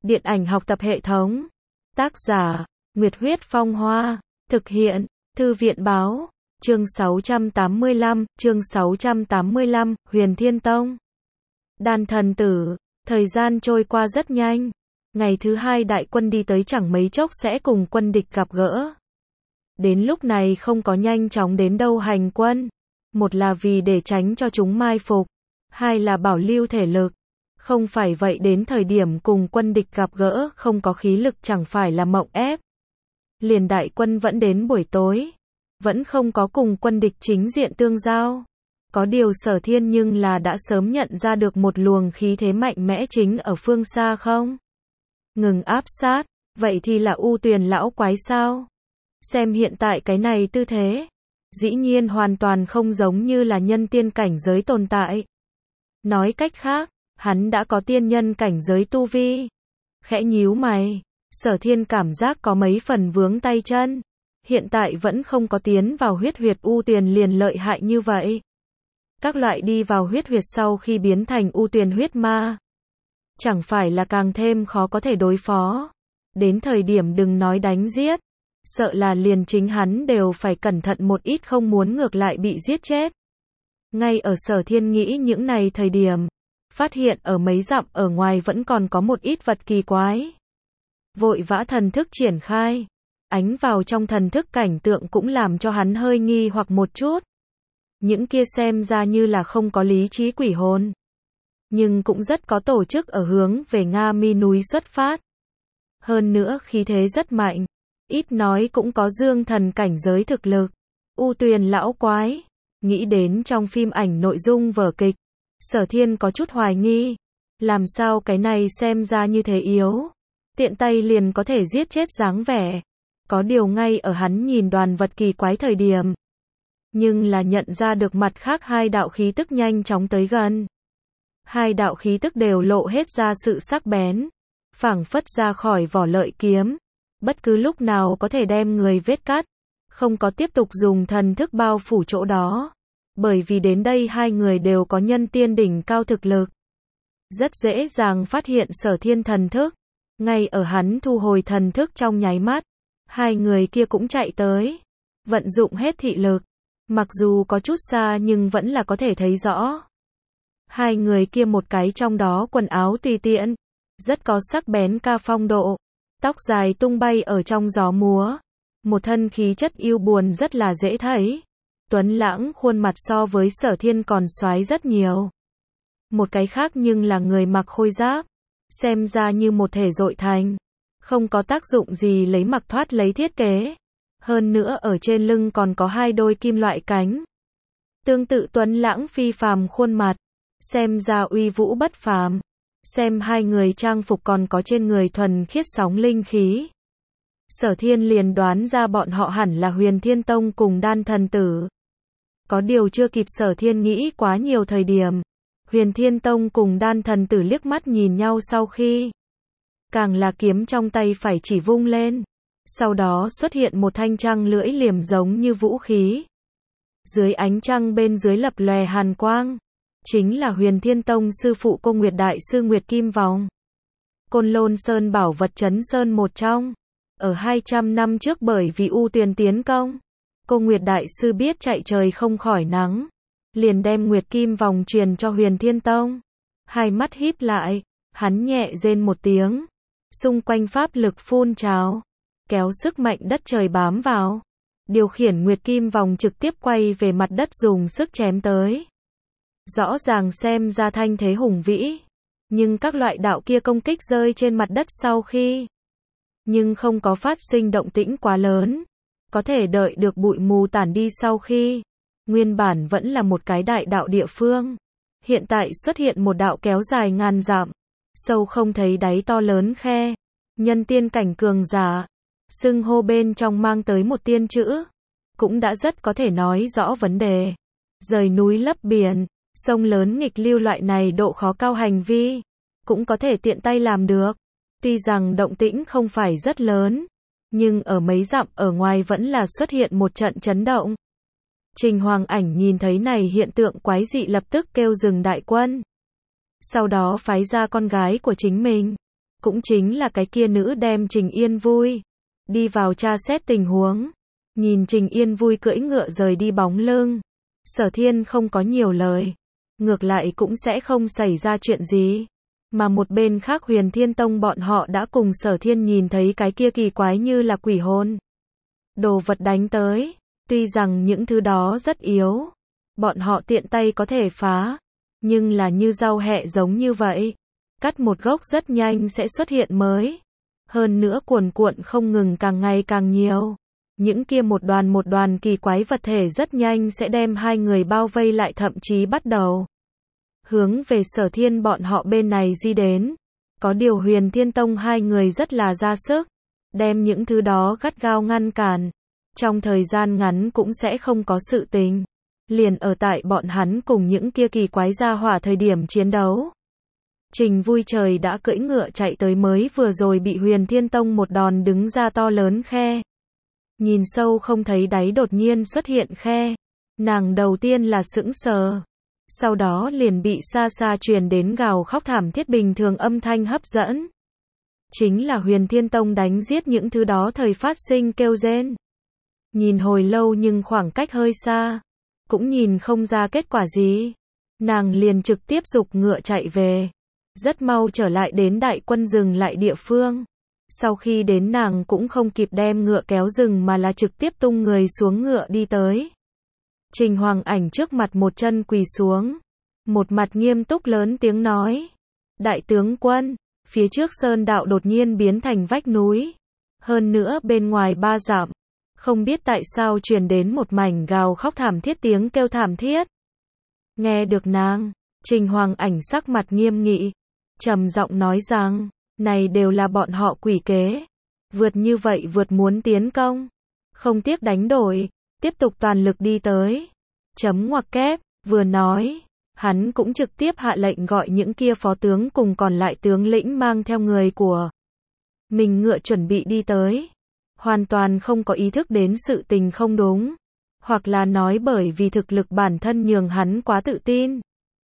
Điện ảnh học tập hệ thống. Tác giả, Nguyệt Huyết Phong Hoa. Thực hiện, Thư viện Báo. Chương 685, Huyền Thiên Tông. Đan thần tử. Thời gian trôi qua rất nhanh. Ngày thứ hai đại quân đi tới chẳng mấy chốc sẽ cùng quân địch gặp gỡ. Đến lúc này không có nhanh chóng đến đâu hành quân. Một là vì để tránh cho chúng mai phục. Hai là bảo lưu thể lực. Không phải vậy đến thời điểm cùng quân địch gặp gỡ không có khí lực chẳng phải là mộng ép. Liền đại quân vẫn đến buổi tối. Vẫn không có cùng quân địch chính diện tương giao. Có điều Sở Thiên nhưng là đã sớm nhận ra được một luồng khí thế mạnh mẽ chính ở phương xa không? Ngừng áp sát, vậy thì là U Tuyền lão quái sao? Xem hiện tại cái này tư thế, dĩ nhiên hoàn toàn không giống như là nhân tiên cảnh giới tồn tại. Nói cách khác, hắn đã có tiên nhân cảnh giới tu vi. Khẽ nhíu mày, Sở Thiên cảm giác có mấy phần vướng tay chân. Hiện tại vẫn không có tiến vào huyết huyệt U Tuyền liền lợi hại như vậy. Các loại đi vào huyết huyệt sau khi biến thành U Tuyền huyết ma, chẳng phải là càng thêm khó có thể đối phó. Đến thời điểm đừng nói đánh giết, sợ là liền chính hắn đều phải cẩn thận một ít không muốn ngược lại bị giết chết. Ngay ở Sở Thiên nghĩ những này thời điểm, phát hiện ở mấy dặm ở ngoài vẫn còn có một ít vật kỳ quái. Vội vã thần thức triển khai, ánh vào trong thần thức cảnh tượng cũng làm cho hắn hơi nghi hoặc một chút. Những kia xem ra như là không có lý trí quỷ hồn, nhưng cũng rất có tổ chức ở hướng về Nga Mi núi xuất phát. Hơn nữa khí thế rất mạnh, ít nói cũng có dương thần cảnh giới thực lực. U Tuyền lão quái, nghĩ đến trong phim ảnh nội dung vở kịch, Sở Thiên có chút hoài nghi, làm sao cái này xem ra như thế yếu, tiện tay liền có thể giết chết dáng vẻ. Có điều ngay ở hắn nhìn đoàn vật kỳ quái thời điểm, nhưng là nhận ra được mặt khác hai đạo khí tức nhanh chóng tới gần. Hai đạo khí tức đều lộ hết ra sự sắc bén, phảng phất ra khỏi vỏ lợi kiếm, bất cứ lúc nào có thể đem người vết cắt. Không có tiếp tục dùng thần thức bao phủ chỗ đó, bởi vì đến đây hai người đều có nhân tiên đỉnh cao thực lực. Rất dễ dàng phát hiện Sở Thiên thần thức. Ngay ở hắn thu hồi thần thức trong nháy mắt, hai người kia cũng chạy tới, vận dụng hết thị lực. Mặc dù có chút xa nhưng vẫn là có thể thấy rõ. Hai người kia một cái trong đó quần áo tùy tiện, rất có sắc bén ca phong độ, tóc dài tung bay ở trong gió múa, một thân khí chất yêu buồn rất là dễ thấy. Tuấn lãng khuôn mặt so với Sở Thiên còn soái rất nhiều. Một cái khác nhưng là người mặc khôi giáp, xem ra như một thể dội thành, không có tác dụng gì lấy mặc thoát lấy thiết kế. Hơn nữa ở trên lưng còn có hai đôi kim loại cánh. Tương tự tuấn lãng phi phàm khuôn mặt, xem ra uy vũ bất phàm. Xem hai người trang phục còn có trên người thuần khiết sóng linh khí. Sở Thiên liền đoán ra bọn họ hẳn là Huyền Thiên Tông cùng Đan thần tử. Có điều chưa kịp Sở Thiên nghĩ quá nhiều thời điểm, Huyền Thiên Tông cùng Đan thần tử liếc mắt nhìn nhau sau khi, càng là kiếm trong tay phải chỉ vung lên. Sau đó xuất hiện một thanh trăng lưỡi liềm giống như vũ khí. Dưới ánh trăng bên dưới lập lòe hàn quang, chính là Huyền Thiên Tông sư phụ Cô Nguyệt Đại sư Nguyệt Kim Vòng. Côn Lôn Sơn bảo vật trấn sơn một trong. Ở 200 năm trước bởi vì U Tuyền tiến công, Cô Nguyệt Đại sư biết chạy trời không khỏi nắng, liền đem Nguyệt Kim Vòng truyền cho Huyền Thiên Tông. Hai mắt híp lại, hắn nhẹ rên một tiếng, xung quanh pháp lực phun trào, kéo sức mạnh đất trời bám vào, điều khiển Nguyệt Kim Vòng trực tiếp quay về mặt đất dùng sức chém tới. Rõ ràng xem ra thanh thế hùng vĩ, nhưng các loại đạo kia công kích rơi trên mặt đất sau khi, nhưng không có phát sinh động tĩnh quá lớn, có thể đợi được bụi mù tản đi sau khi, nguyên bản vẫn là một cái đại đạo địa phương, hiện tại xuất hiện một đạo kéo dài ngàn dặm, sâu không thấy đáy to lớn khe, nhân tiên cảnh cường giả. Xưng hô bên trong mang tới một tiên chữ, cũng đã rất có thể nói rõ vấn đề. Rời núi lấp biển, sông lớn nghịch lưu loại này độ khó cao hành vi, cũng có thể tiện tay làm được. Tuy rằng động tĩnh không phải rất lớn, nhưng ở mấy dặm ở ngoài vẫn là xuất hiện một trận chấn động. Trình Hoàng Ảnh nhìn thấy này hiện tượng quái dị lập tức kêu dừng đại quân. Sau đó phái ra con gái của chính mình, cũng chính là cái kia nữ đem Trình Yên Vui đi vào tra xét tình huống. Nhìn Trình Yên Vui cưỡi ngựa rời đi bóng lưng, Sở Thiên không có nhiều lời, ngược lại cũng sẽ không xảy ra chuyện gì. Mà một bên khác Huyền Thiên Tông bọn họ đã cùng Sở Thiên nhìn thấy cái kia kỳ quái như là quỷ hồn đồ vật đánh tới, tuy rằng những thứ đó rất yếu, bọn họ tiện tay có thể phá, nhưng là như rau hẹ giống như vậy, cắt một gốc rất nhanh sẽ xuất hiện mới. Hơn nữa cuồn cuộn không ngừng càng ngày càng nhiều. Những kia một đoàn kỳ quái vật thể rất nhanh sẽ đem hai người bao vây lại, thậm chí bắt đầu hướng về Sở Thiên bọn họ bên này di đến. Có điều Huyền Thiên Tông hai người rất là ra sức, đem những thứ đó gắt gao ngăn cản. Trong thời gian ngắn cũng sẽ không có sự tình. Liền ở tại bọn hắn cùng những kia kỳ quái gia hỏa thời điểm chiến đấu. Trình Vui Trời đã cưỡi ngựa chạy tới mới vừa rồi bị Huyền Thiên Tông một đòn đứng ra to lớn khe. Nhìn sâu không thấy đáy đột nhiên xuất hiện khe. Nàng đầu tiên là sững sờ. Sau đó liền bị xa xa truyền đến gào khóc thảm thiết bình thường âm thanh hấp dẫn. Chính là Huyền Thiên Tông đánh giết những thứ đó thời phát sinh kêu rên. Nhìn hồi lâu nhưng khoảng cách hơi xa, cũng nhìn không ra kết quả gì. Nàng liền trực tiếp giục ngựa chạy về. Rất mau trở lại đến đại quân dừng lại địa phương. Sau khi đến nàng cũng không kịp đem ngựa kéo dừng mà là trực tiếp tung người xuống ngựa đi tới. Trình Hoàng Ảnh trước mặt một chân quỳ xuống. Một mặt nghiêm túc lớn tiếng nói. Đại tướng quân, phía trước sơn đạo đột nhiên biến thành vách núi. Hơn nữa bên ngoài 3 dặm, không biết tại sao truyền đến một mảnh gào khóc thảm thiết, tiếng kêu thảm thiết. Nghe được nàng, Trình Hoàng Ảnh sắc mặt nghiêm nghị, trầm giọng nói rằng, này đều là bọn họ quỷ kế. Vượt như vậy vượt muốn tiến công, không tiếc đánh đổi, tiếp tục toàn lực đi tới. Chấm ngoặc kép, vừa nói, hắn cũng trực tiếp hạ lệnh gọi những kia phó tướng cùng còn lại tướng lĩnh mang theo người của mình ngựa chuẩn bị đi tới. Hoàn toàn không có ý thức đến sự tình không đúng, hoặc là nói bởi vì thực lực bản thân nhường hắn quá tự tin.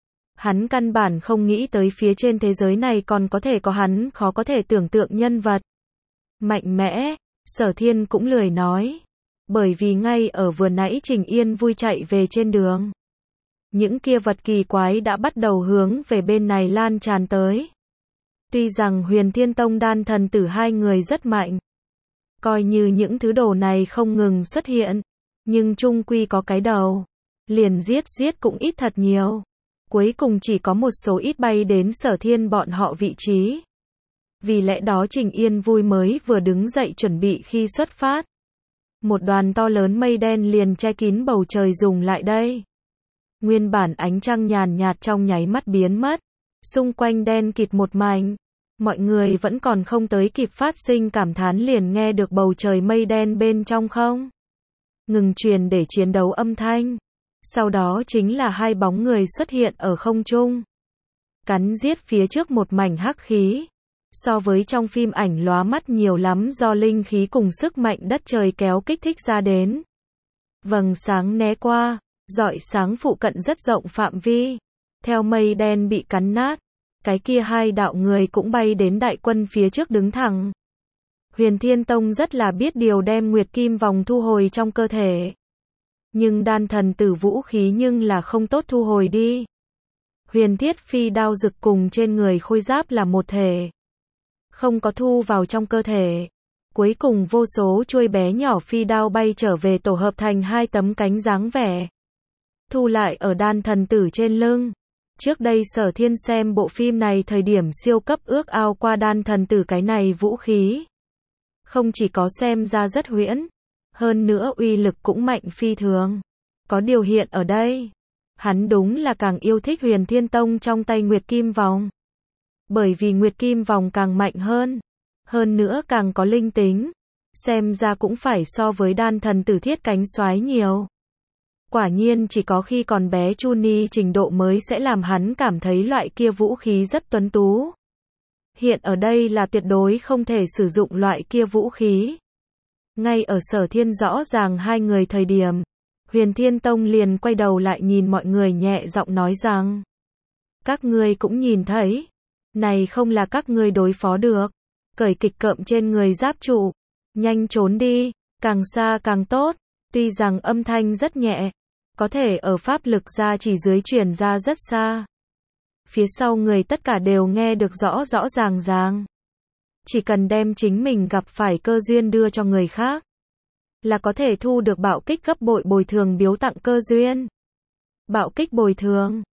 Hắn căn bản không nghĩ tới phía trên thế giới này còn có thể có hắn khó có thể tưởng tượng nhân vật mạnh mẽ. Sở Thiên cũng lười nói, bởi vì ngay ở vừa nãy Trình Yên Vui chạy về trên đường, những kia vật kỳ quái đã bắt đầu hướng về bên này lan tràn tới. Tuy rằng Huyền Thiên Tông Đan Thần Tử hai người rất mạnh, coi như những thứ đồ này không ngừng xuất hiện, nhưng chung quy có cái đầu, liền giết cũng ít thật nhiều. Cuối cùng chỉ có một số ít bay đến Sở Thiên bọn họ vị trí. Vì lẽ đó Trình Yên Vui mới vừa đứng dậy chuẩn bị khi xuất phát. Một đoàn to lớn mây đen liền che kín bầu trời dùng lại đây. Nguyên bản ánh trăng nhàn nhạt trong nháy mắt biến mất. Xung quanh đen kịt một mảnh. Mọi người vẫn còn không tới kịp phát sinh cảm thán liền nghe được bầu trời mây đen bên trong không ngừng truyền để chiến đấu âm thanh. Sau đó chính là hai bóng người xuất hiện ở không trung, cắn giết phía trước một mảnh hắc khí. So với trong phim ảnh lóa mắt nhiều lắm, do linh khí cùng sức mạnh đất trời kéo kích thích ra đến. Vầng sáng né qua, rọi sáng phụ cận rất rộng phạm vi. Theo mây đen bị cắn nát, cái kia hai đạo người cũng bay đến đại quân phía trước đứng thẳng. Huyền Thiên Tông rất là biết điều đem Nguyệt Kim Vòng thu hồi trong cơ thể. Nhưng Đan Thần Tử vũ khí nhưng là không tốt thu hồi đi. Huyền Thiết Phi đao rực cùng trên người khôi giáp là một thể, không có thu vào trong cơ thể. Cuối cùng vô số chuôi bé nhỏ phi đao bay trở về tổ hợp thành hai tấm cánh dáng vẻ, thu lại ở Đan Thần Tử trên lưng. Trước đây Sở Thiên xem bộ phim này thời điểm siêu cấp ước ao qua Đan Thần Tử cái này vũ khí. Không chỉ có xem ra rất huyễn, hơn nữa uy lực cũng mạnh phi thường. Có điều hiện ở đây, hắn đúng là càng yêu thích Huyền Thiên Tông trong tay Nguyệt Kim Vòng. Bởi vì Nguyệt Kim Vòng càng mạnh hơn nữa càng có linh tính. Xem ra cũng phải so với Đan Thần Tử thiết cánh xoái nhiều. Quả nhiên chỉ có khi còn bé Chuni trình độ mới sẽ làm hắn cảm thấy loại kia vũ khí rất tuấn tú. Hiện ở đây là tuyệt đối không thể sử dụng loại kia vũ khí. Ngay ở Sở Thiên rõ ràng hai người thời điểm, Huyền Thiên Tông liền quay đầu lại nhìn mọi người nhẹ giọng nói rằng, các ngươi cũng nhìn thấy, Này không là các ngươi đối phó được. Cởi kịch cộm trên người giáp trụ. Nhanh trốn đi, càng xa càng tốt. Tuy rằng âm thanh rất nhẹ, có thể ở pháp lực gia chỉ dưới truyền ra rất xa. Phía sau người tất cả đều nghe được rõ rõ ràng ràng. Chỉ cần đem chính mình gặp phải cơ duyên đưa cho người khác, là có thể thu được bạo kích gấp bội bồi thường biếu tặng cơ duyên. Bạo kích bồi thường.